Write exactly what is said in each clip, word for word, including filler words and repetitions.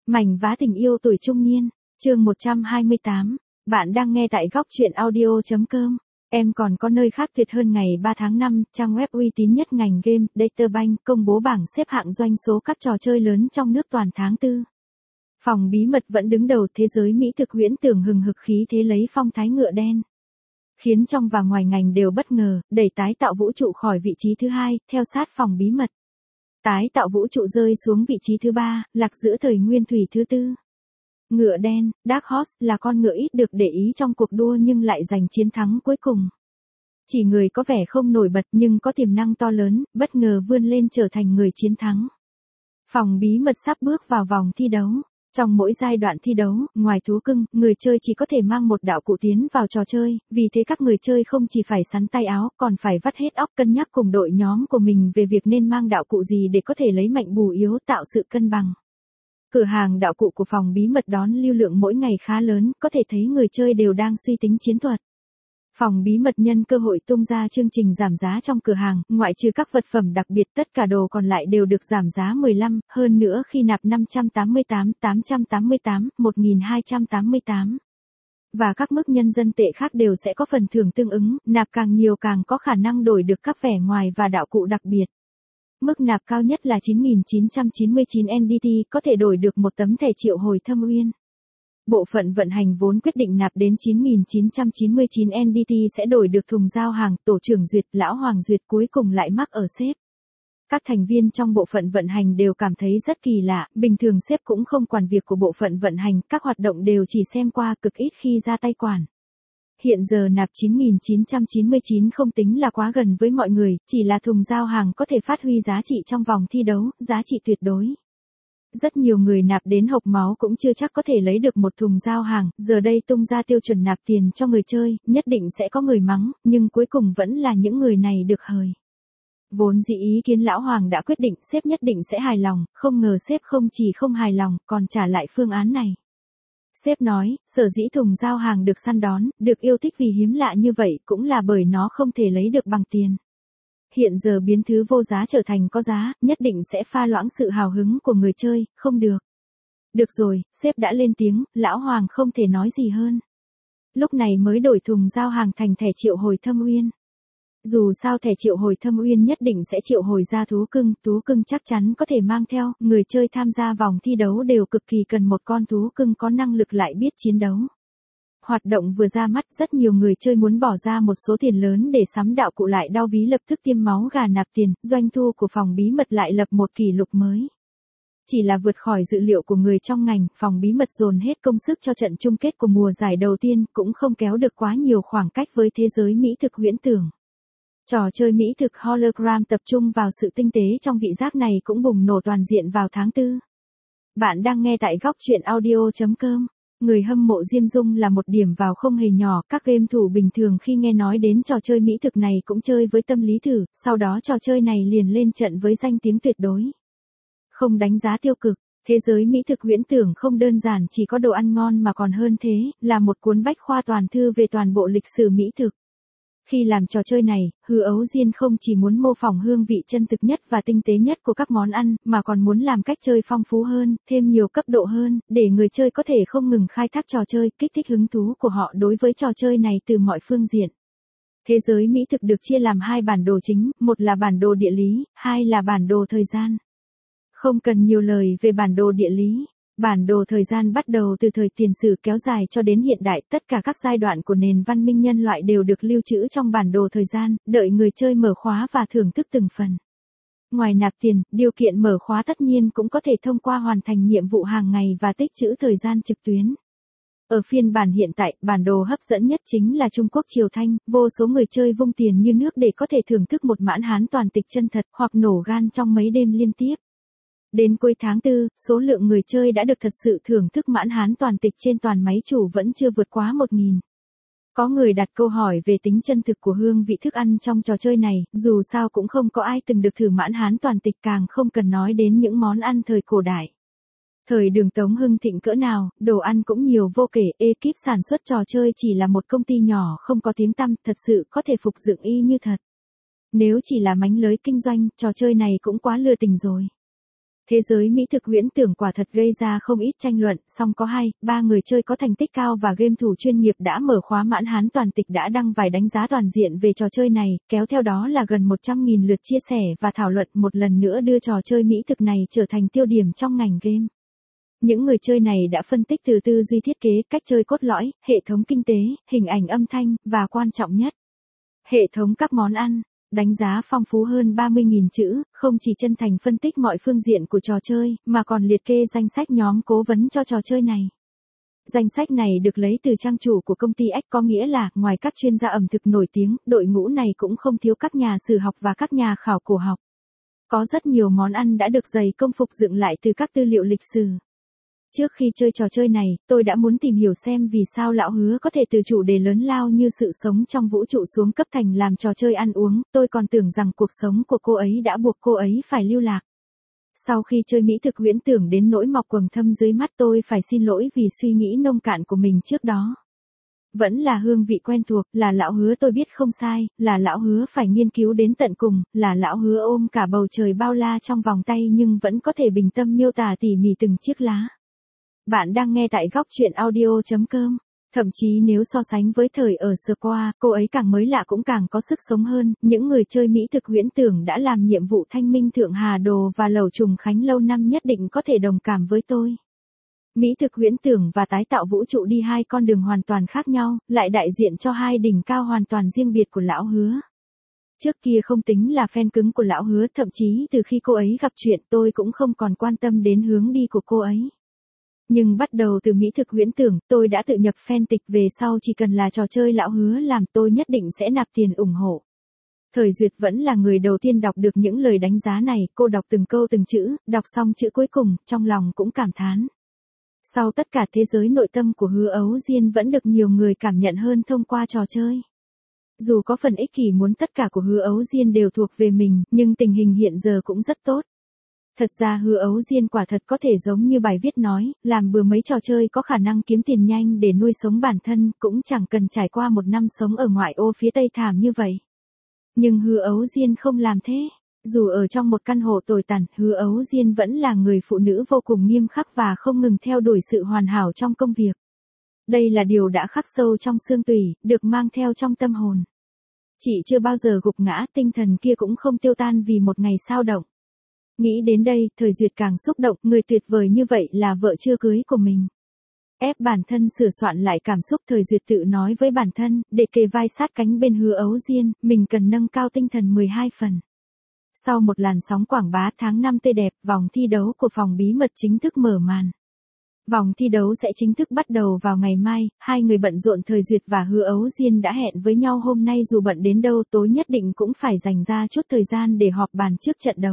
Mảnh vá tình yêu tuổi trung niên, chương một trăm hai mươi tám. Bạn đang nghe tại góc truyện audio chấm com. Em còn có nơi khác tuyệt hơn. Ngày ba tháng năm, trang web uy tín nhất ngành game, Databank, công bố bảng xếp hạng doanh số các trò chơi lớn trong nước toàn tháng tư. Phòng bí mật vẫn đứng đầu thế giới mỹ thực huyễn tưởng hừng hực khí thế lấy phong thái ngựa đen. Khiến trong và ngoài ngành đều bất ngờ, đẩy tái tạo vũ trụ khỏi vị trí thứ hai, theo sát phòng bí mật. Tái tạo vũ trụ rơi xuống vị trí thứ ba, lạc giữa thời nguyên thủy thứ tư. Ngựa đen, Dark Horse là con ngựa ít được để ý trong cuộc đua nhưng lại giành chiến thắng cuối cùng. Chỉ người có vẻ không nổi bật nhưng có tiềm năng to lớn, bất ngờ vươn lên trở thành người chiến thắng. Phòng bí mật sắp bước vào vòng thi đấu. Trong mỗi giai đoạn thi đấu, ngoài thú cưng, người chơi chỉ có thể mang một đạo cụ tiến vào trò chơi, vì thế các người chơi không chỉ phải sắn tay áo, còn phải vắt hết óc cân nhắc cùng đội nhóm của mình về việc nên mang đạo cụ gì để có thể lấy mạnh bù yếu tạo sự cân bằng. Cửa hàng đạo cụ của phòng bí mật đón lưu lượng mỗi ngày khá lớn, có thể thấy người chơi đều đang suy tính chiến thuật. Phòng bí mật nhân cơ hội tung ra chương trình giảm giá trong cửa hàng, ngoại trừ các vật phẩm đặc biệt tất cả đồ còn lại đều được giảm giá mười lăm, hơn nữa khi nạp năm trăm tám mươi tám, tám trăm tám mươi tám, một nghìn hai trăm tám mươi tám. Và các mức nhân dân tệ khác đều sẽ có phần thưởng tương ứng, nạp càng nhiều càng có khả năng đổi được các vẻ ngoài và đạo cụ đặc biệt. Mức nạp cao nhất là chín nghìn chín trăm chín mươi chín en đê tê, có thể đổi được một tấm thẻ triệu hồi thâm uyên. Bộ phận vận hành vốn quyết định nạp đến chín nghìn chín trăm chín mươi chín en đê tê sẽ đổi được thùng giao hàng, tổ trưởng duyệt, lão hoàng duyệt cuối cùng lại mắc ở sếp. Các thành viên trong bộ phận vận hành đều cảm thấy rất kỳ lạ, bình thường sếp cũng không quản việc của bộ phận vận hành, các hoạt động đều chỉ xem qua, cực ít khi ra tay quản. Hiện giờ nạp chín nghìn chín trăm chín mươi chín không tính là quá gần với mọi người, chỉ là thùng giao hàng có thể phát huy giá trị trong vòng thi đấu, giá trị tuyệt đối. Rất nhiều người nạp đến hộc máu cũng chưa chắc có thể lấy được một thùng giao hàng, giờ đây tung ra tiêu chuẩn nạp tiền cho người chơi, nhất định sẽ có người mắng, nhưng cuối cùng vẫn là những người này được hời. Vốn dĩ ý kiến lão hoàng đã quyết định sếp nhất định sẽ hài lòng, không ngờ sếp không chỉ không hài lòng, còn trả lại phương án này. Sếp nói, sở dĩ thùng giao hàng được săn đón, được yêu thích vì hiếm lạ như vậy cũng là bởi nó không thể lấy được bằng tiền. Hiện giờ biến thứ vô giá trở thành có giá, nhất định sẽ pha loãng sự hào hứng của người chơi, không được. Được rồi, sếp đã lên tiếng, lão hoàng không thể nói gì hơn. Lúc này mới đổi thùng giao hàng thành thẻ triệu hồi thâm uyên. Dù sao thẻ triệu hồi thâm uyên nhất định sẽ triệu hồi ra thú cưng, thú cưng chắc chắn có thể mang theo, người chơi tham gia vòng thi đấu đều cực kỳ cần một con thú cưng có năng lực lại biết chiến đấu. Hoạt động vừa ra mắt, rất nhiều người chơi muốn bỏ ra một số tiền lớn để sắm đạo cụ lại đau ví lập tức tiêm máu gà nạp tiền, doanh thu của phòng bí mật lại lập một kỷ lục mới. Chỉ là vượt khỏi dự liệu của người trong ngành, phòng bí mật dồn hết công sức cho trận chung kết của mùa giải đầu tiên, cũng không kéo được quá nhiều khoảng cách với thế giới mỹ thực huyễn tưởng. Trò chơi mỹ thực hologram tập trung vào sự tinh tế trong vị giác này cũng bùng nổ toàn diện vào tháng tư. Bạn đang nghe tại góc truyện audio chấm com. Người hâm mộ Diêm Dung là một điểm vào không hề nhỏ, các game thủ bình thường khi nghe nói đến trò chơi mỹ thực này cũng chơi với tâm lý thử, sau đó trò chơi này liền lên trận với danh tiếng tuyệt đối. Không đánh giá tiêu cực, thế giới mỹ thực huyễn tưởng không đơn giản chỉ có đồ ăn ngon mà còn hơn thế, là một cuốn bách khoa toàn thư về toàn bộ lịch sử mỹ thực. Khi làm trò chơi này, Hư Ấu Diên không chỉ muốn mô phỏng hương vị chân thực nhất và tinh tế nhất của các món ăn, mà còn muốn làm cách chơi phong phú hơn, thêm nhiều cấp độ hơn, để người chơi có thể không ngừng khai thác trò chơi, kích thích hứng thú của họ đối với trò chơi này từ mọi phương diện. Thế giới mỹ thực được chia làm hai bản đồ chính, một là bản đồ địa lý, hai là bản đồ thời gian. Không cần nhiều lời về bản đồ địa lý. Bản đồ thời gian bắt đầu từ thời tiền sử kéo dài cho đến hiện đại, tất cả các giai đoạn của nền văn minh nhân loại đều được lưu trữ trong bản đồ thời gian, đợi người chơi mở khóa và thưởng thức từng phần. Ngoài nạp tiền, điều kiện mở khóa tất nhiên cũng có thể thông qua hoàn thành nhiệm vụ hàng ngày và tích trữ thời gian trực tuyến. Ở phiên bản hiện tại, bản đồ hấp dẫn nhất chính là Trung Quốc Triều Thanh, vô số người chơi vung tiền như nước để có thể thưởng thức một mãn hán toàn tịch chân thật hoặc nổ gan trong mấy đêm liên tiếp. Đến cuối tháng tư, số lượng người chơi đã được thật sự thưởng thức mãn hán toàn tịch trên toàn máy chủ vẫn chưa vượt quá một nghìn. Có người đặt câu hỏi về tính chân thực của hương vị thức ăn trong trò chơi này, dù sao cũng không có ai từng được thử mãn hán toàn tịch, càng không cần nói đến những món ăn thời cổ đại. Thời Đường Tống hưng thịnh cỡ nào, đồ ăn cũng nhiều vô kể, ekip sản xuất trò chơi chỉ là một công ty nhỏ không có tiếng tăm, thật sự có thể phục dựng y như thật. Nếu chỉ là mánh lới kinh doanh, trò chơi này cũng quá lừa tình rồi. Thế giới mỹ thực huyễn tưởng quả thật gây ra không ít tranh luận, song có hai, ba người chơi có thành tích cao và game thủ chuyên nghiệp đã mở khóa mãn hán toàn tịch đã đăng vài đánh giá toàn diện về trò chơi này, kéo theo đó là gần một trăm nghìn lượt chia sẻ và thảo luận, một lần nữa đưa trò chơi mỹ thực này trở thành tiêu điểm trong ngành game. Những người chơi này đã phân tích từ tư duy thiết kế, cách chơi cốt lõi, hệ thống kinh tế, hình ảnh âm thanh, và quan trọng nhất, hệ thống các món ăn. Đánh giá phong phú hơn ba mươi nghìn chữ, không chỉ chân thành phân tích mọi phương diện của trò chơi, mà còn liệt kê danh sách nhóm cố vấn cho trò chơi này. Danh sách này được lấy từ trang chủ của công ty X, có nghĩa là, ngoài các chuyên gia ẩm thực nổi tiếng, đội ngũ này cũng không thiếu các nhà sử học và các nhà khảo cổ học. Có rất nhiều món ăn đã được dày công phục dựng lại từ các tư liệu lịch sử. Trước khi chơi trò chơi này, tôi đã muốn tìm hiểu xem vì sao lão hứa có thể từ chủ đề lớn lao như sự sống trong vũ trụ xuống cấp thành làm trò chơi ăn uống, tôi còn tưởng rằng cuộc sống của cô ấy đã buộc cô ấy phải lưu lạc. Sau khi chơi mỹ thực huyễn tưởng đến nỗi mọc quầng thâm dưới mắt, tôi phải xin lỗi vì suy nghĩ nông cạn của mình trước đó. Vẫn là hương vị quen thuộc, là lão hứa tôi biết không sai, là lão hứa phải nghiên cứu đến tận cùng, là lão hứa ôm cả bầu trời bao la trong vòng tay nhưng vẫn có thể bình tâm miêu tả tỉ mỉ từng chiếc lá. Bạn đang nghe tại góc truyện audio chấm com. Thậm chí nếu so sánh với thời ở Square, cô ấy càng mới lạ cũng càng có sức sống hơn. Những người chơi mỹ thực huyễn tưởng đã làm nhiệm vụ thanh minh Thượng Hà Đồ và Lẩu Trùng Khánh lâu năm nhất định có thể đồng cảm với tôi. Mỹ thực huyễn tưởng và tái tạo vũ trụ đi hai con đường hoàn toàn khác nhau, lại đại diện cho hai đỉnh cao hoàn toàn riêng biệt của lão hứa. Trước kia không tính là fan cứng của lão hứa, thậm chí từ khi cô ấy gặp chuyện tôi cũng không còn quan tâm đến hướng đi của cô ấy. Nhưng bắt đầu từ mỹ thực huyễn tưởng, tôi đã tự nhập fan tịch, về sau chỉ cần là trò chơi lão hứa làm tôi nhất định sẽ nạp tiền ủng hộ. Thời Duyệt vẫn là người đầu tiên đọc được những lời đánh giá này, cô đọc từng câu từng chữ, đọc xong chữ cuối cùng, trong lòng cũng cảm thán. Sau tất cả thế giới nội tâm của Hứa Ấu Diên vẫn được nhiều người cảm nhận hơn thông qua trò chơi. Dù có phần ích kỷ muốn tất cả của Hứa Ấu Diên đều thuộc về mình, nhưng tình hình hiện giờ cũng rất tốt. Thật ra Hứa Ấu Diên quả thật có thể giống như bài viết nói, làm bừa mấy trò chơi có khả năng kiếm tiền nhanh để nuôi sống bản thân, cũng chẳng cần trải qua một năm sống ở ngoại ô phía Tây thảm như vậy. Nhưng Hứa Ấu Diên không làm thế. Dù ở trong một căn hộ tồi tàn, Hứa Ấu Diên vẫn là người phụ nữ vô cùng nghiêm khắc và không ngừng theo đuổi sự hoàn hảo trong công việc. Đây là điều đã khắc sâu trong xương tủy, được mang theo trong tâm hồn. Chị chưa bao giờ gục ngã, tinh thần kia cũng không tiêu tan vì một ngày sao động. Nghĩ đến đây, Thời Duyệt càng xúc động, người tuyệt vời như vậy là vợ chưa cưới của mình. Ép bản thân sửa soạn lại cảm xúc, Thời Duyệt tự nói với bản thân, để kề vai sát cánh bên Hứa Ấu Diên, mình cần nâng cao tinh thần mười hai phần. Sau một làn sóng quảng bá tháng năm tươi đẹp, vòng thi đấu của phòng bí mật chính thức mở màn. Vòng thi đấu sẽ chính thức bắt đầu vào ngày mai, hai người bận rộn. Thời Duyệt và Hứa Ấu Diên đã hẹn với nhau hôm nay, dù bận đến đâu tối nhất định cũng phải dành ra chút thời gian để họp bàn trước trận đấu.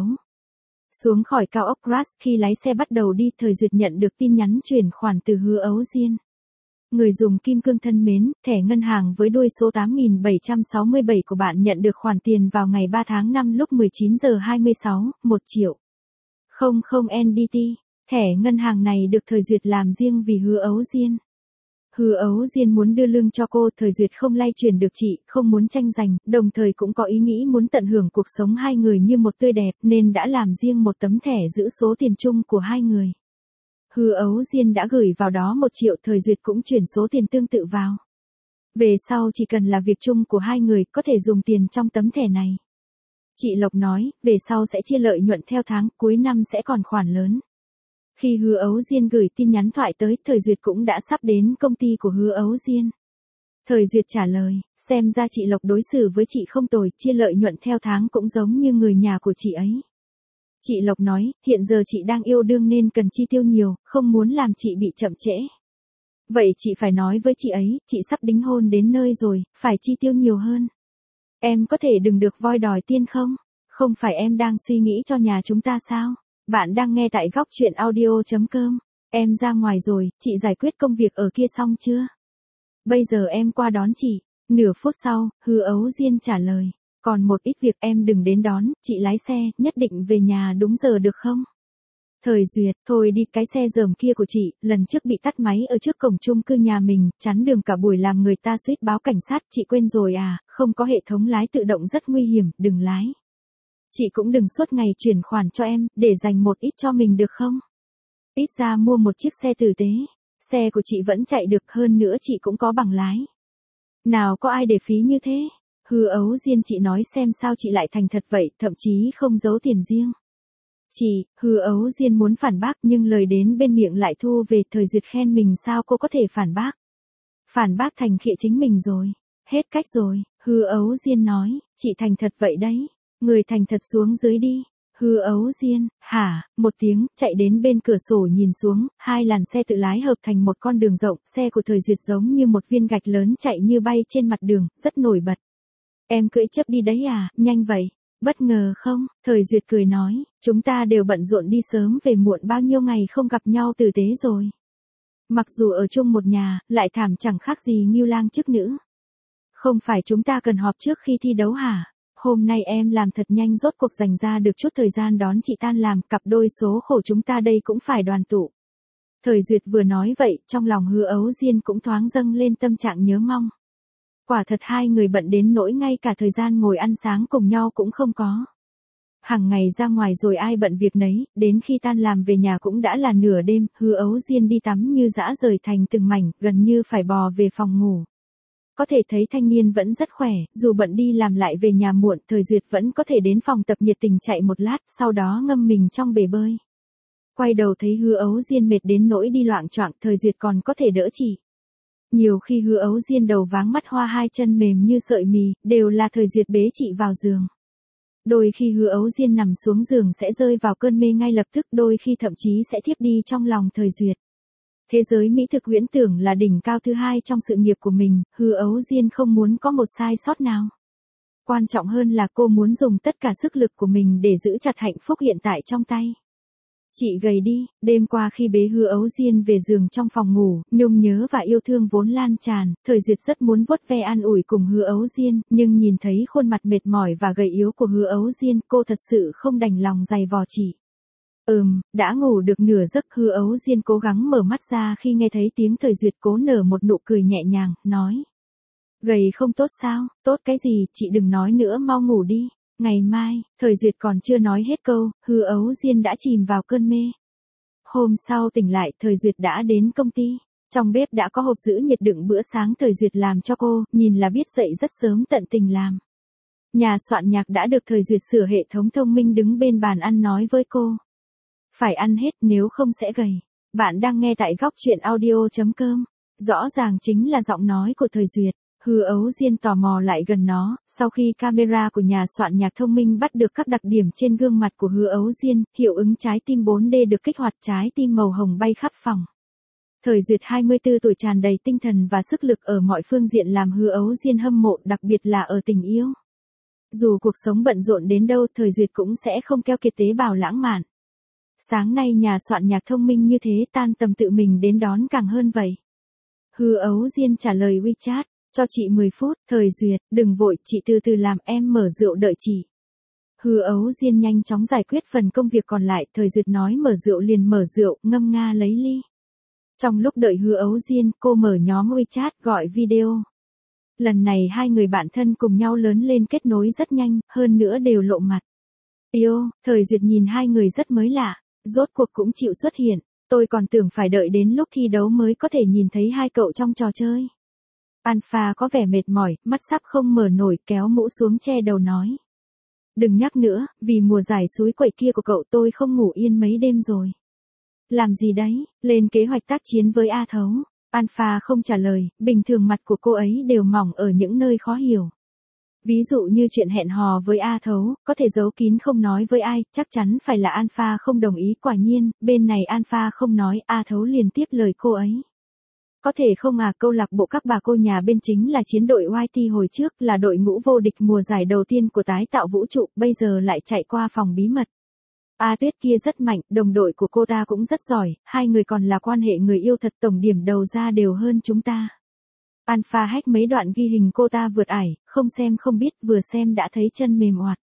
Xuống khỏi cao ốc Grass, khi lái xe bắt đầu đi, Thời Duyệt nhận được tin nhắn chuyển khoản từ Hứa Ấu Diên. Người dùng Kim Cương thân mến, thẻ ngân hàng với đuôi số tám nghìn bảy trăm sáu mươi bảy của bạn nhận được khoản tiền vào ngày ba tháng năm lúc mười chín giờ hai mươi sáu, một triệu. không không N D T. Thẻ ngân hàng này được Thời Duyệt làm riêng vì Hứa Ấu Diên. Hứa Ấu Diên muốn đưa lương cho cô, Thời Duyệt không lay chuyển được chị, không muốn tranh giành, đồng thời cũng có ý nghĩ muốn tận hưởng cuộc sống hai người như một tươi đẹp, nên đã làm riêng một tấm thẻ giữ số tiền chung của hai người. Hứa Ấu Diên đã gửi vào đó một triệu, Thời Duyệt cũng chuyển số tiền tương tự vào. Về sau chỉ cần là việc chung của hai người, có thể dùng tiền trong tấm thẻ này. Chị Lộc nói, về sau sẽ chia lợi nhuận theo tháng, cuối năm sẽ còn khoản lớn. Khi Hứa Ấu Diên gửi tin nhắn thoại tới, Thời Duyệt cũng đã sắp đến công ty của Hứa Ấu Diên. Thời Duyệt trả lời, xem ra chị Lộc đối xử với chị không tồi, chia lợi nhuận theo tháng cũng giống như người nhà của chị ấy. Chị Lộc nói, hiện giờ chị đang yêu đương nên cần chi tiêu nhiều, không muốn làm chị bị chậm trễ. Vậy chị phải nói với chị ấy, chị sắp đính hôn đến nơi rồi, phải chi tiêu nhiều hơn. Em có thể đừng được voi đòi tiên không? Không phải em đang suy nghĩ cho nhà chúng ta sao? Bạn đang nghe tại góc truyện audio chấm com. Em ra ngoài rồi, chị giải quyết công việc ở kia xong chưa? Bây giờ em qua đón chị. Nửa phút sau, Hứa Ấu Diên trả lời. Còn một ít việc, em đừng đến đón, chị lái xe, nhất định về nhà đúng giờ được không? Thời Duyệt, thôi đi, cái xe dởm kia của chị, lần trước bị tắt máy ở trước cổng chung cư nhà mình, chắn đường cả buổi làm người ta suýt báo cảnh sát, chị quên rồi à, không có hệ thống lái tự động rất nguy hiểm, đừng lái. Chị cũng đừng suốt ngày chuyển khoản cho em, để dành một ít cho mình được không? Ít ra mua một chiếc xe tử tế. Xe của chị vẫn chạy được, hơn nữa chị cũng có bằng lái. Nào có ai để phí như thế? Hư Ấu Diên, chị nói xem sao chị lại thành thật vậy, thậm chí không giấu tiền riêng. Chị, Hư Ấu Diên muốn phản bác nhưng lời đến bên miệng lại thu về. Thời Duyệt khen mình sao cô có thể phản bác. Phản bác thành khịa chính mình rồi. Hết cách rồi, Hư Ấu Diên nói, chị thành thật vậy đấy. Người thành thật xuống dưới đi. Hư Ấu Diên, hả, một tiếng, chạy đến bên cửa sổ nhìn xuống, hai làn xe tự lái hợp thành một con đường rộng, xe của Thời Duyệt giống như một viên gạch lớn chạy như bay trên mặt đường, rất nổi bật. Em cưỡi chấp đi đấy à, nhanh vậy, bất ngờ không? Thời Duyệt cười nói, chúng ta đều bận rộn đi sớm về muộn bao nhiêu ngày không gặp nhau tử tế rồi. Mặc dù ở chung một nhà, lại thảm chẳng khác gì Ngưu Lang chức nữ. Không phải chúng ta cần họp trước khi thi đấu hả? Hôm nay em làm thật nhanh, rốt cuộc dành ra được chút thời gian đón chị tan làm, cặp đôi số khổ chúng ta đây cũng phải đoàn tụ. Thời Duyệt vừa nói vậy, trong lòng Hư Ấu Diên cũng thoáng dâng lên tâm trạng nhớ mong. Quả thật hai người bận đến nỗi ngay cả thời gian ngồi ăn sáng cùng nhau cũng không có. Hàng ngày ra ngoài rồi ai bận việc nấy, đến khi tan làm về nhà cũng đã là nửa đêm, Hư Ấu Diên đi tắm như dã rời thành từng mảnh, gần như phải bò về phòng ngủ. Có thể thấy thanh niên vẫn rất khỏe, dù bận đi làm lại về nhà muộn, Thời Duyệt vẫn có thể đến phòng tập nhiệt tình chạy một lát, sau đó ngâm mình trong bể bơi. Quay đầu thấy Hư Ấu Diên mệt đến nỗi đi loạng choạng, Thời Duyệt còn có thể đỡ chị. Nhiều khi Hư Ấu Diên đầu váng mắt hoa, hai chân mềm như sợi mì, đều là Thời Duyệt bế chị vào giường. Đôi khi Hư Ấu Diên nằm xuống giường sẽ rơi vào cơn mê ngay lập tức, đôi khi thậm chí sẽ thiếp đi trong lòng Thời Duyệt. Thế giới mỹ thực huyễn tưởng là đỉnh cao thứ hai trong sự nghiệp của mình, Hư Ấu Diên không muốn có một sai sót nào. Quan trọng hơn là cô muốn dùng tất cả sức lực của mình để giữ chặt hạnh phúc hiện tại trong tay. Chị gầy đi, đêm qua khi bế Hư Ấu Diên về giường trong phòng ngủ, nhung nhớ và yêu thương vốn lan tràn, Thời Duyệt rất muốn vuốt ve an ủi cùng Hư Ấu Diên, nhưng nhìn thấy khuôn mặt mệt mỏi và gầy yếu của Hư Ấu Diên, cô thật sự không đành lòng giày vò chị. Ừm, đã ngủ được nửa giấc, Hư Ấu Diên cố gắng mở mắt ra khi nghe thấy tiếng Thời Duyệt, cố nở một nụ cười nhẹ nhàng, nói. Gầy không tốt sao, tốt cái gì, chị đừng nói nữa, mau ngủ đi. Ngày mai, Thời Duyệt còn chưa nói hết câu, Hư Ấu Diên đã chìm vào cơn mê. Hôm sau tỉnh lại, Thời Duyệt đã đến công ty. Trong bếp đã có hộp giữ nhiệt đựng bữa sáng Thời Duyệt làm cho cô, nhìn là biết dậy rất sớm, tận tình làm. Nhà soạn nhạc đã được Thời Duyệt sửa hệ thống thông minh, đứng bên bàn ăn nói với cô. Phải ăn hết nếu không sẽ gầy. Bạn đang nghe tại góc truyện audio chấm com. Rõ ràng chính là giọng nói của Thời Duyệt. Hư Ấu Diên tò mò lại gần nó, sau khi camera của nhà soạn nhạc thông minh bắt được các đặc điểm trên gương mặt của Hư Ấu Diên, hiệu ứng trái tim bốn D được kích hoạt, trái tim màu hồng bay khắp phòng. Thời Duyệt hai mươi tư tuổi tràn đầy tinh thần và sức lực ở mọi phương diện làm Hư Ấu Diên hâm mộ, đặc biệt là ở tình yêu. Dù cuộc sống bận rộn đến đâu, Thời Duyệt cũng sẽ không keo kiệt tế bào lãng mạn. Sáng nay nhà soạn nhạc thông minh như thế, tan tầm tự mình đến đón càng hơn vậy. Hư Ấu Diên trả lời WeChat, cho chị mười phút, Thời Duyệt, đừng vội, chị từ từ làm, em mở rượu đợi chị. Hư Ấu Diên nhanh chóng giải quyết phần công việc còn lại, Thời Duyệt nói mở rượu liền mở rượu, ngâm nga lấy ly. Trong lúc đợi Hư Ấu Diên, cô mở nhóm WeChat gọi video. Lần này hai người bạn thân cùng nhau lớn lên, kết nối rất nhanh, hơn nữa đều lộ mặt. Yêu, Thời Duyệt nhìn hai người rất mới lạ, rốt cuộc cũng chịu xuất hiện, tôi còn tưởng phải đợi đến lúc thi đấu mới có thể nhìn thấy hai cậu trong trò chơi. Alpha có vẻ mệt mỏi, mắt sắp không mở nổi, kéo mũ xuống che đầu nói. Đừng nhắc nữa, vì mùa giải suối quậy kia của cậu tôi không ngủ yên mấy đêm rồi. Làm gì đấy, lên kế hoạch tác chiến với A Thấu. Alpha không trả lời, bình thường mặt của cô ấy đều mỏng ở những nơi khó hiểu. Ví dụ như chuyện hẹn hò với A Thấu, có thể giấu kín không nói với ai, chắc chắn phải là Alpha không đồng ý, quả nhiên, bên này Alpha không nói, A Thấu liền tiếp lời cô ấy. Có thể không à, câu lạc bộ các bà cô nhà bên chính là chiến đội Y T hồi trước, là đội ngũ vô địch mùa giải đầu tiên của tái tạo vũ trụ, bây giờ lại chạy qua phòng bí mật. A Tuyết kia rất mạnh, đồng đội của cô ta cũng rất giỏi, hai người còn là quan hệ người yêu thật, tổng điểm đầu ra đều hơn chúng ta. Alpha hack mấy đoạn ghi hình cô ta vượt ải, không xem không biết, vừa xem đã thấy chân mềm oạt.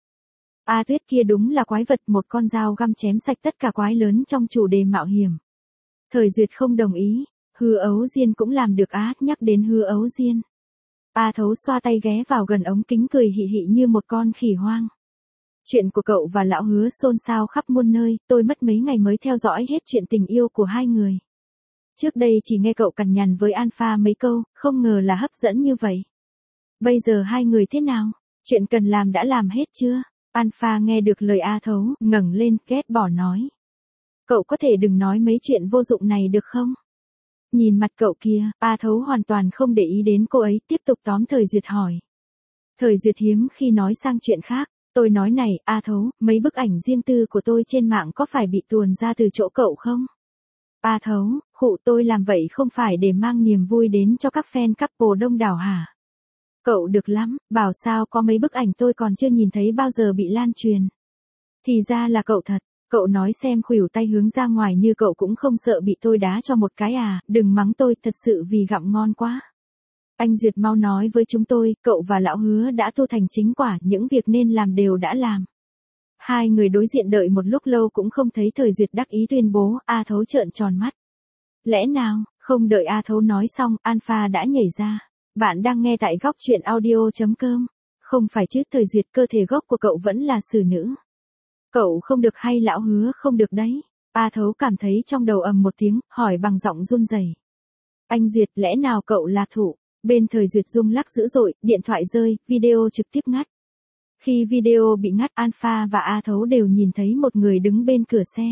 A Tuyết kia đúng là quái vật, một con dao găm chém sạch tất cả quái lớn trong chủ đề mạo hiểm. Thời Duyệt không đồng ý. Hư Ấu Diên cũng làm được á, nhắc đến Hư Ấu Diên. A Thấu xoa tay ghé vào gần ống kính cười hị hị như một con khỉ hoang. Chuyện của cậu và lão Hứa xôn xao khắp muôn nơi, tôi mất mấy ngày mới theo dõi hết chuyện tình yêu của hai người. Trước đây chỉ nghe cậu cằn nhằn với Alpha mấy câu, không ngờ là hấp dẫn như vậy. Bây giờ hai người thế nào? Chuyện cần làm đã làm hết chưa? Alpha nghe được lời A Thấu, ngẩng lên, ghét bỏ nói. Cậu có thể đừng nói mấy chuyện vô dụng này được không? Nhìn mặt cậu kia, A Thấu hoàn toàn không để ý đến cô ấy, tiếp tục tóm Thời Duyệt hỏi. Thời Duyệt hiếm khi nói sang chuyện khác, tôi nói này, A Thấu, mấy bức ảnh riêng tư của tôi trên mạng có phải bị tuồn ra từ chỗ cậu không? A Thấu, khụ, tôi làm vậy không phải để mang niềm vui đến cho các fan couple đông đảo hả? Cậu được lắm, bảo sao có mấy bức ảnh tôi còn chưa nhìn thấy bao giờ bị lan truyền. Thì ra là cậu thật, cậu nói xem khuỷu tay hướng ra ngoài như cậu cũng không sợ bị tôi đá cho một cái à, đừng mắng tôi, thật sự vì gặm ngon quá. Anh Duyệt mau nói với chúng tôi, cậu và lão Hứa đã tu thành chính quả, những việc nên làm đều đã làm. Hai người đối diện đợi một lúc lâu cũng không thấy Thời Duyệt đắc ý tuyên bố, A Thấu trợn tròn mắt. Lẽ nào, không đợi A Thấu nói xong, Alpha đã nhảy ra. Bạn đang nghe tại góc truyện audio chấm com. Không phải chứ, Thời Duyệt, cơ thể gốc của cậu vẫn là xử nữ. Cậu không được hay lão Hứa không được đấy. A Thấu cảm thấy trong đầu ầm một tiếng, hỏi bằng giọng run rẩy. Anh Duyệt, lẽ nào cậu là thủ? Bên Thời Duyệt rung lắc dữ dội, điện thoại rơi, video trực tiếp ngắt. Khi video bị ngắt, Alpha và A Thấu đều nhìn thấy một người đứng bên cửa xe.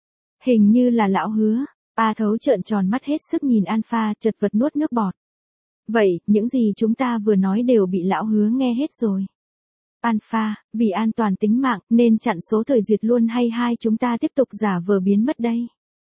Hình như là lão Hứa. A Thấu trợn tròn mắt hết sức nhìn Alpha, chật vật nuốt nước bọt. Vậy, những gì chúng ta vừa nói đều bị lão Hứa nghe hết rồi. Alpha, vì an toàn tính mạng, nên chặn số Thời Duyệt luôn hay hai chúng ta tiếp tục giả vờ biến mất đây?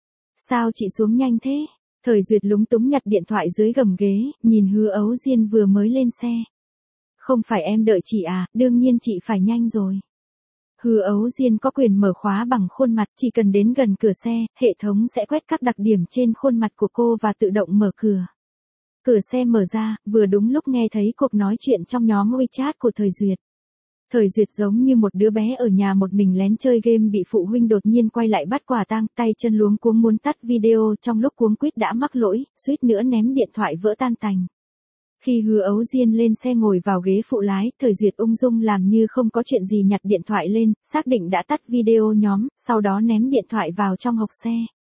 Sao chị xuống nhanh thế? Thời Duyệt lúng túng nhặt điện thoại dưới gầm ghế, nhìn Hứa Ấu Diên vừa mới lên xe. Không phải em đợi chị à, đương nhiên chị phải nhanh rồi. Hứa Ấu Diên có quyền mở khóa bằng khuôn mặt, chỉ cần đến gần cửa xe, hệ thống sẽ quét các đặc điểm trên khuôn mặt của cô và tự động mở cửa. Cửa xe mở ra, vừa đúng lúc nghe thấy cuộc nói chuyện trong nhóm WeChat của Thời Duyệt. Thời Duyệt giống như một đứa bé ở nhà một mình lén chơi game bị phụ huynh đột nhiên quay lại bắt quả tang, tay chân luống cuống muốn tắt video, trong lúc cuống quýt đã mắc lỗi, suýt nữa ném điện thoại vỡ tan tành. Khi Hứa Ấu Diên lên xe ngồi vào ghế phụ lái, Thời Duyệt ung dung làm như không có chuyện gì nhặt điện thoại lên, xác định đã tắt video nhóm, sau đó ném điện thoại vào trong hộc xe.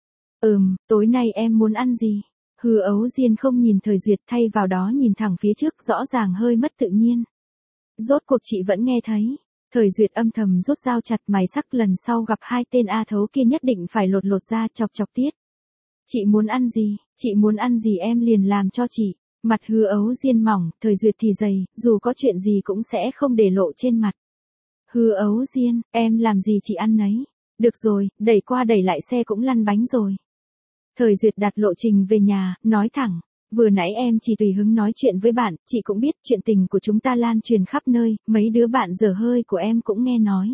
Ừm, tối nay em muốn ăn gì? Hứa Ấu Diên không nhìn Thời Duyệt, thay vào đó nhìn thẳng phía trước, rõ ràng hơi mất tự nhiên. Rốt cuộc chị vẫn nghe thấy. Thời Duyệt âm thầm rút dao chặt mày sắc, lần sau gặp hai tên A Thấu kia nhất định phải lột lột ra chọc chọc tiết. Chị muốn ăn gì, chị muốn ăn gì em liền làm cho chị. Mặt Hứa Ấu Diên mỏng, Thời Duyệt thì dày, dù có chuyện gì cũng sẽ không để lộ trên mặt. Hứa Ấu Diên, em làm gì chị ăn nấy. Được rồi, đẩy qua đẩy lại xe cũng lăn bánh rồi. Thời Duyệt đặt lộ trình về nhà, nói thẳng. Vừa nãy em chỉ tùy hứng nói chuyện với bạn, chị cũng biết chuyện tình của chúng ta lan truyền khắp nơi, mấy đứa bạn dở hơi của em cũng nghe nói.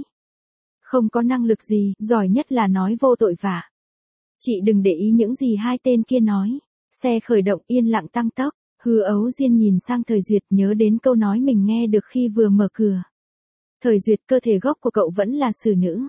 Không có năng lực gì, giỏi nhất là nói vô tội vạ. Chị đừng để ý những gì hai tên kia nói. Xe khởi động yên lặng tăng tốc, Hứa Ấu Diên nhìn sang Thời Duyệt nhớ đến câu nói mình nghe được khi vừa mở cửa. Thời Duyệt, cơ thể gốc của cậu vẫn là xử nữ.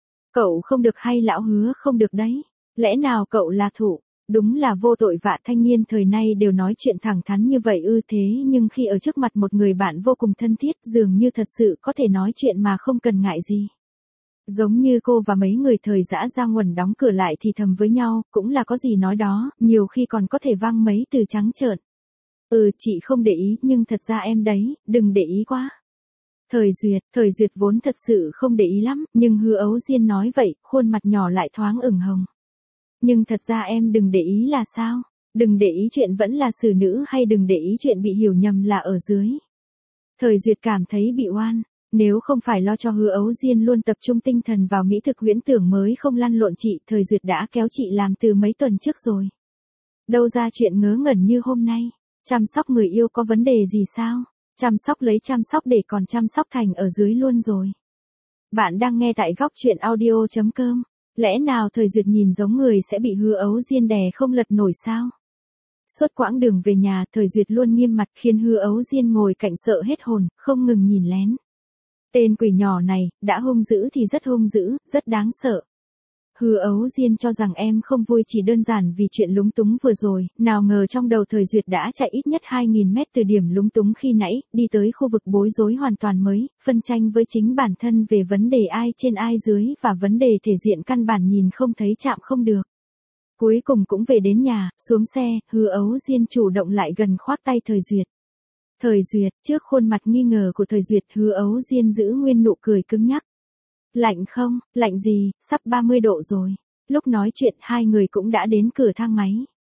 Cậu không được hay lão Hứa không được đấy. Lẽ nào cậu là thủ? Đúng là vô tội vạ, thanh niên thời nay đều nói chuyện thẳng thắn như vậy ư, thế nhưng khi ở trước mặt một người bạn vô cùng thân thiết dường như thật sự có thể nói chuyện mà không cần ngại gì. Giống như cô và mấy người Thời Dã ra nguồn đóng cửa lại thì thầm với nhau, cũng là có gì nói đó, nhiều khi còn có thể vang mấy từ trắng trợn. Ừ, chị không để ý, nhưng thật ra em đấy, đừng để ý quá. Thời Duyệt, Thời Duyệt vốn thật sự không để ý lắm, nhưng Hứa Ấu Diên nói vậy, khuôn mặt nhỏ lại thoáng ửng hồng. Nhưng thật ra em đừng để ý là sao? Đừng để ý chuyện vẫn là xử nữ hay đừng để ý chuyện bị hiểu nhầm là ở dưới? Thời Duyệt cảm thấy bị oan. Nếu không phải lo cho Hứa Ấu Diên luôn tập trung tinh thần vào mỹ thực huyễn tưởng mới không lăn lộn chị, Thời Duyệt đã kéo chị làm từ mấy tuần trước rồi. Đâu ra chuyện ngớ ngẩn như hôm nay. Chăm sóc người yêu có vấn đề gì sao? Chăm sóc lấy chăm sóc để còn chăm sóc thành ở dưới luôn rồi. Bạn đang nghe tại góc truyện audio chấm com. Lẽ nào Thời Duyệt nhìn giống người sẽ bị Hứa Ấu Diên đè không lật nổi sao? Suốt quãng đường về nhà, Thời Duyệt luôn nghiêm mặt khiến Hứa Ấu Diên ngồi cạnh sợ hết hồn, không ngừng nhìn lén. Tên quỷ nhỏ này, đã hung dữ thì rất hung dữ, rất đáng sợ. Hứa Ấu Diên cho rằng em không vui chỉ đơn giản vì chuyện lúng túng vừa rồi, nào ngờ trong đầu Thời Duyệt đã chạy ít nhất hai nghìn mét từ điểm lúng túng khi nãy, đi tới khu vực bối rối hoàn toàn mới, phân tranh với chính bản thân về vấn đề ai trên ai dưới và vấn đề thể diện căn bản nhìn không thấy chạm không được. Cuối cùng cũng về đến nhà, xuống xe, Hứa Ấu Diên chủ động lại gần khoác tay Thời Duyệt. Thời Duyệt, trước khuôn mặt nghi ngờ của Thời Duyệt, Hứa Ấu Diên giữ nguyên nụ cười cứng nhắc. Lạnh không, lạnh gì, sắp ba mươi độ rồi. Lúc nói chuyện hai người cũng đã đến cửa thang máy.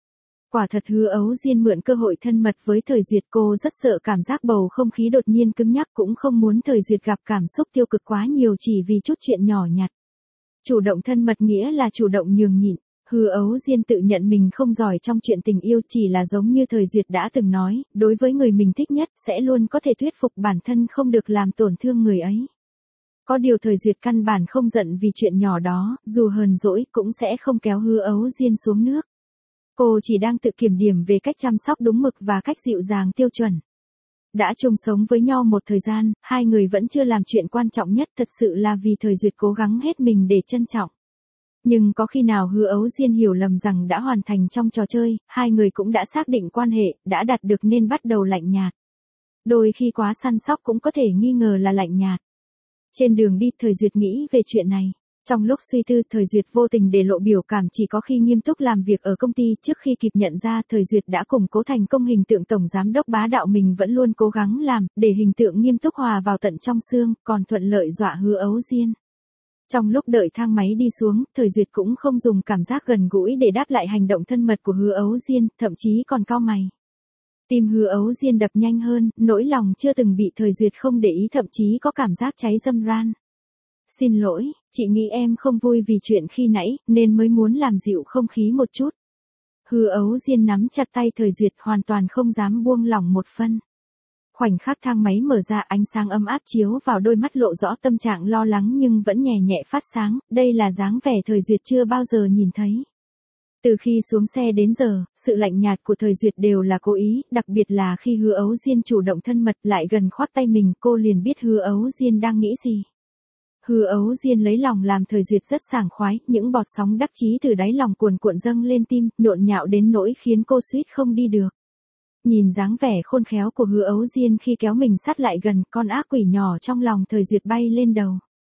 Quả thật Hứa Ấu Diên mượn cơ hội thân mật với Thời Duyệt, cô rất sợ cảm giác bầu không khí đột nhiên cứng nhắc, cũng không muốn Thời Duyệt gặp cảm xúc tiêu cực quá nhiều chỉ vì chút chuyện nhỏ nhặt. Chủ động thân mật nghĩa là chủ động nhường nhịn. Hứa Ấu Diên tự nhận mình không giỏi trong chuyện tình yêu, chỉ là giống như Thời Duyệt đã từng nói, đối với người mình thích nhất sẽ luôn có thể thuyết phục bản thân không được làm tổn thương người ấy. Có điều Thời Duyệt căn bản không giận vì chuyện nhỏ đó, dù hờn dỗi cũng sẽ không kéo Hứa Ấu Diên xuống nước. Cô chỉ đang tự kiểm điểm về cách chăm sóc đúng mực và cách dịu dàng tiêu chuẩn. Đã chung sống với nhau một thời gian, hai người vẫn chưa làm chuyện quan trọng nhất, thật sự là vì Thời Duyệt cố gắng hết mình để trân trọng. Nhưng có khi nào Hứa Ấu Diên hiểu lầm rằng đã hoàn thành trong trò chơi, hai người cũng đã xác định quan hệ, đã đạt được nên bắt đầu lạnh nhạt. Đôi khi quá săn sóc cũng có thể nghi ngờ là lạnh nhạt. Trên đường đi, Thời Duyệt nghĩ về chuyện này. Trong lúc suy tư, Thời Duyệt vô tình để lộ biểu cảm chỉ có khi nghiêm túc làm việc ở công ty. Trước khi kịp nhận ra, Thời Duyệt đã củng cố thành công hình tượng tổng giám đốc bá đạo mình vẫn luôn cố gắng làm, để hình tượng nghiêm túc hòa vào tận trong xương, còn thuận lợi dọa Hứa Ấu Diên. Trong lúc đợi thang máy đi xuống, Thời Duyệt cũng không dùng cảm giác gần gũi để đáp lại hành động thân mật của Hứa Ấu Diên, thậm chí còn cau mày. Tim Hứa Ấu Diên đập nhanh hơn, nỗi lòng chưa từng bị Thời Duyệt không để ý thậm chí có cảm giác cháy râm ran. Xin lỗi, chị nghĩ em không vui vì chuyện khi nãy, nên mới muốn làm dịu không khí một chút. Hứa Ấu Diên nắm chặt tay Thời Duyệt, hoàn toàn không dám buông lỏng một phân. Khoảnh khắc thang máy mở ra, ánh sáng ấm áp chiếu vào đôi mắt lộ rõ tâm trạng lo lắng nhưng vẫn nhẹ nhẹ phát sáng, đây là dáng vẻ Thời Duyệt chưa bao giờ nhìn thấy. Từ khi xuống xe đến giờ, sự lạnh nhạt của Thời Duyệt đều là cố ý, đặc biệt là khi Hứa Ấu Diên chủ động thân mật lại gần khoác tay mình, cô liền biết Hứa Ấu Diên đang nghĩ gì. Hứa Ấu Diên lấy lòng làm Thời Duyệt rất sảng khoái, những bọt sóng đắc chí từ đáy lòng cuồn cuộn dâng lên tim, nhộn nhạo đến nỗi khiến cô suýt không đi được. Nhìn dáng vẻ khôn khéo của Hứa Ấu Diên khi kéo mình sát lại gần, con ác quỷ nhỏ trong lòng Thời Duyệt bay lên đầu.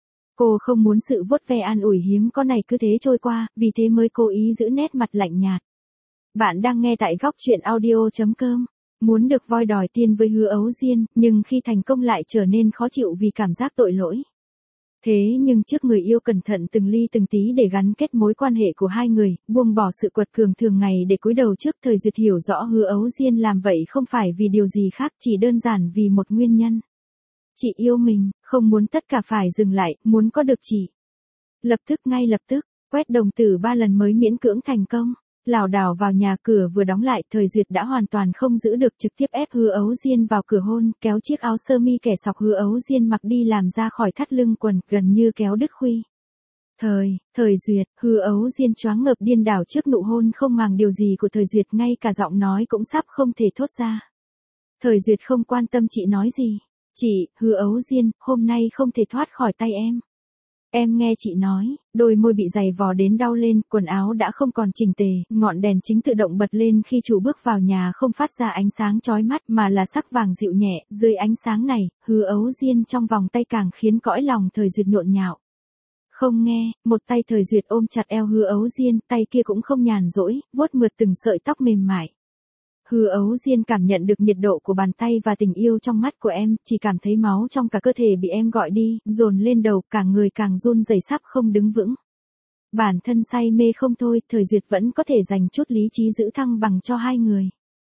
Cô không muốn sự vuốt ve an ủi hiếm có này cứ thế trôi qua, vì thế mới cố ý giữ nét mặt lạnh nhạt. Bạn đang nghe tại góc truyện audio chấm com. Muốn được voi đòi tiên với Hứa Ấu Diên, nhưng khi thành công lại trở nên khó chịu vì cảm giác tội lỗi. Thế nhưng trước người yêu cẩn thận từng ly từng tí để gắn kết mối quan hệ của hai người, buông bỏ sự quật cường thường ngày để cúi đầu trước Thời Duyệt hiểu rõ Hứa Ấu Diên làm vậy không phải vì điều gì khác, chỉ đơn giản vì một nguyên nhân. Chị yêu mình, không muốn tất cả phải dừng lại, muốn có được chị. Lập tức ngay lập tức, quét đồng tử ba lần mới miễn cưỡng thành công. Lảo đảo vào nhà, cửa vừa đóng lại, Thời Duyệt đã hoàn toàn không giữ được, trực tiếp ép Hứa Ấu Diên vào cửa hôn, kéo chiếc áo sơ mi kẻ sọc Hứa Ấu Diên mặc đi làm ra khỏi thắt lưng quần, gần như kéo đứt khuy. Thời, Thời Duyệt, Hứa Ấu Diên choáng ngợp điên đảo trước nụ hôn không màng điều gì của Thời Duyệt, ngay cả giọng nói cũng sắp không thể thốt ra. Thời Duyệt không quan tâm chị nói gì. Chị, Hứa Ấu Diên, hôm nay không thể thoát khỏi tay em. Em nghe chị nói, đôi môi bị giày vò đến đau lên, quần áo đã không còn chỉnh tề, ngọn đèn chính tự động bật lên khi chủ bước vào nhà không phát ra ánh sáng chói mắt mà là sắc vàng dịu nhẹ, dưới ánh sáng này, Hứa Ấu Diên trong vòng tay càng khiến cõi lòng Thời Duyệt nhộn nhạo. Không nghe, một tay Thời Duyệt ôm chặt eo Hứa Ấu Diên, tay kia cũng không nhàn rỗi, vuốt mượt từng sợi tóc mềm mại. Hứa Ấu Diên cảm nhận được nhiệt độ của bàn tay và tình yêu trong mắt của em, chỉ cảm thấy máu trong cả cơ thể bị em gọi đi, dồn lên đầu, cả người càng run rẩy sắp không đứng vững. Bản thân say mê không thôi, Thời Duyệt vẫn có thể dành chút lý trí giữ thăng bằng cho hai người.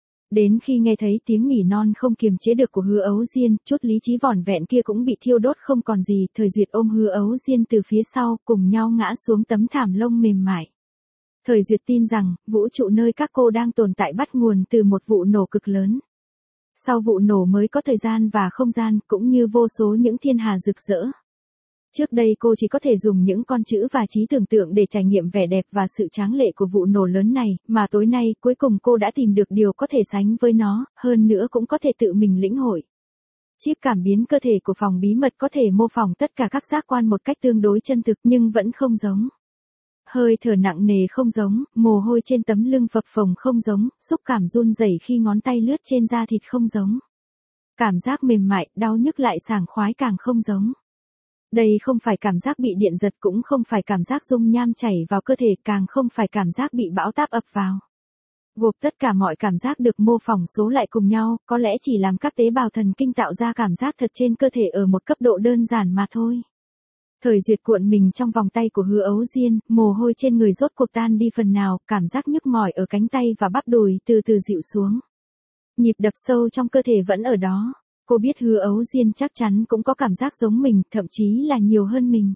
Đến khi nghe thấy tiếng nỉ non không kiềm chế được của Hứa Ấu Diên, chút lý trí vỏn vẹn kia cũng bị thiêu đốt không còn gì, Thời Duyệt ôm Hứa Ấu Diên từ phía sau, cùng nhau ngã xuống tấm thảm lông mềm mại. Thời Duyệt tin rằng, vũ trụ nơi các cô đang tồn tại bắt nguồn từ một vụ nổ cực lớn. Sau vụ nổ mới có thời gian và không gian, cũng như vô số những thiên hà rực rỡ. Trước đây cô chỉ có thể dùng những con chữ và trí tưởng tượng để trải nghiệm vẻ đẹp và sự tráng lệ của vụ nổ lớn này, mà tối nay cuối cùng cô đã tìm được điều có thể sánh với nó, hơn nữa cũng có thể tự mình lĩnh hội. Chip cảm biến cơ thể của phòng bí mật có thể mô phỏng tất cả các giác quan một cách tương đối chân thực nhưng vẫn không giống. hơi thở nặng nề không giống, mồ hôi trên tấm lưng phập phồng không giống, xúc cảm run rẩy khi ngón tay lướt trên da thịt không giống. Cảm giác mềm mại, đau nhức lại sảng khoái càng không giống. Đây không phải cảm giác bị điện giật, cũng không phải cảm giác dung nham chảy vào cơ thể, càng không phải cảm giác bị bão táp ập vào. Gộp tất cả mọi cảm giác được mô phỏng số lại cùng nhau, có lẽ chỉ làm các tế bào thần kinh tạo ra cảm giác thật trên cơ thể ở một cấp độ đơn giản mà thôi. Thời Duyệt cuộn mình trong vòng tay của Hứa Ấu Diên, mồ hôi trên người rốt cuộc tan đi phần nào, cảm giác nhức mỏi ở cánh tay và bắp đùi từ từ dịu xuống. Nhịp đập sâu trong cơ thể vẫn ở đó. Cô biết Hứa Ấu Diên chắc chắn cũng có cảm giác giống mình, thậm chí là nhiều hơn mình.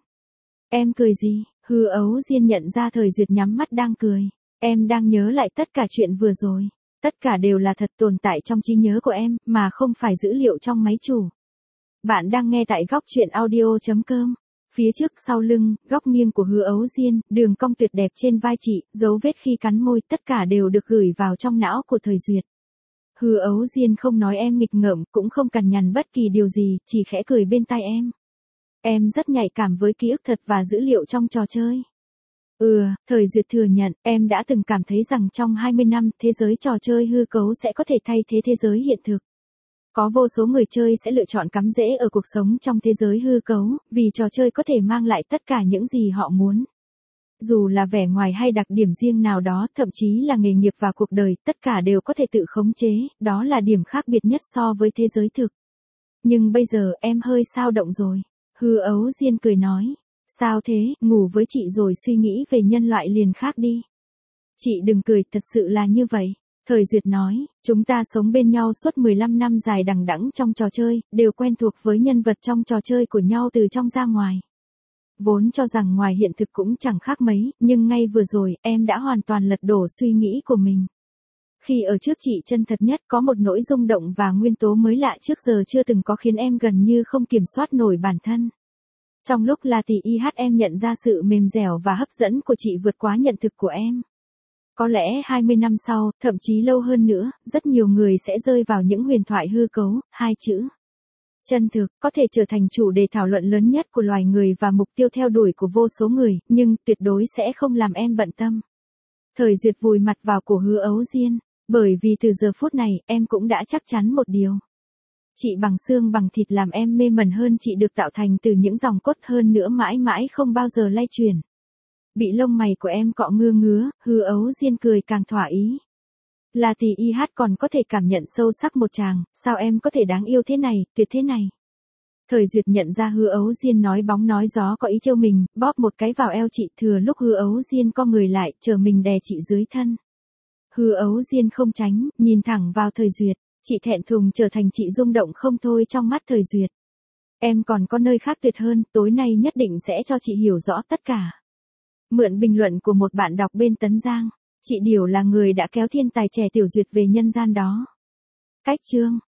Em cười gì? Hứa Ấu Diên nhận ra Thời Duyệt nhắm mắt đang cười. Em đang nhớ lại tất cả chuyện vừa rồi. Tất cả đều là thật tồn tại trong trí nhớ của em, mà không phải dữ liệu trong máy chủ. Bạn đang nghe tại góc truyện audio chấm com. Phía trước sau lưng, góc nghiêng của Hứa Ấu Diên, đường cong tuyệt đẹp trên vai chị, dấu vết khi cắn môi, tất cả đều được gửi vào trong não của Thời Duyệt. Hứa Ấu Diên không nói em nghịch ngợm, cũng không cằn nhằn bất kỳ điều gì, chỉ khẽ cười bên tai em. Em rất nhạy cảm với ký ức thật và dữ liệu trong trò chơi. Ừ, Thời Duyệt thừa nhận, em đã từng cảm thấy rằng trong hai mươi năm, thế giới trò chơi hư cấu sẽ có thể thay thế thế giới hiện thực. Có vô số người chơi sẽ lựa chọn cắm rễ ở cuộc sống trong thế giới hư cấu, vì trò chơi có thể mang lại tất cả những gì họ muốn. Dù là vẻ ngoài hay đặc điểm riêng nào đó, thậm chí là nghề nghiệp và cuộc đời, tất cả đều có thể tự khống chế, đó là điểm khác biệt nhất so với thế giới thực. Nhưng bây giờ em hơi xao động rồi. Hứa Ấu Diên cười nói. Sao thế, ngủ với chị rồi suy nghĩ về nhân loại liền khác đi. Chị đừng cười, thật sự là như vậy. Thời Duyệt nói, chúng ta sống bên nhau suốt mười lăm năm dài đằng đẵng trong trò chơi, đều quen thuộc với nhân vật trong trò chơi của nhau từ trong ra ngoài. Vốn cho rằng ngoài hiện thực cũng chẳng khác mấy, nhưng ngay vừa rồi, em đã hoàn toàn lật đổ suy nghĩ của mình. Khi ở trước chị chân thật nhất có một nỗi rung động và nguyên tố mới lạ trước giờ chưa từng có khiến em gần như không kiểm soát nổi bản thân. Trong lúc là tỷ i hát em nhận ra sự mềm dẻo và hấp dẫn của chị vượt quá nhận thực của em. Có lẽ hai mươi năm sau, thậm chí lâu hơn nữa, rất nhiều người sẽ rơi vào những huyền thoại hư cấu, hai chữ. Chân thực, có thể trở thành chủ đề thảo luận lớn nhất của loài người và mục tiêu theo đuổi của vô số người, nhưng tuyệt đối sẽ không làm em bận tâm. Thời Duyệt vùi mặt vào cổ Hứa Ấu Diên, bởi vì từ giờ phút này, em cũng đã chắc chắn một điều. Chị bằng xương bằng thịt làm em mê mẩn hơn, chị được tạo thành từ những dòng cốt hơn nữa mãi mãi không bao giờ lay chuyển. Bị lông mày của em cọ ngứa ngứa, Hứa Ấu Diên cười càng thỏa ý. Là tỷ i hát còn có thể cảm nhận sâu sắc một chàng, sao em có thể đáng yêu thế này, tuyệt thế này. Thời Duyệt nhận ra Hứa Ấu Diên nói bóng nói gió có ý trêu mình, bóp một cái vào eo chị, thừa lúc Hứa Ấu Diên co người lại, chờ mình đè chị dưới thân. Hứa Ấu Diên không tránh, nhìn thẳng vào Thời Duyệt, chị thẹn thùng trở thành chị rung động không thôi trong mắt Thời Duyệt. Em còn có nơi khác tuyệt hơn, tối nay nhất định sẽ cho chị hiểu rõ tất cả. Mượn bình luận của một bạn đọc bên Tấn Giang, chị Điểu là người đã kéo thiên tài trẻ Tiểu Duyệt về nhân gian đó. Cách chương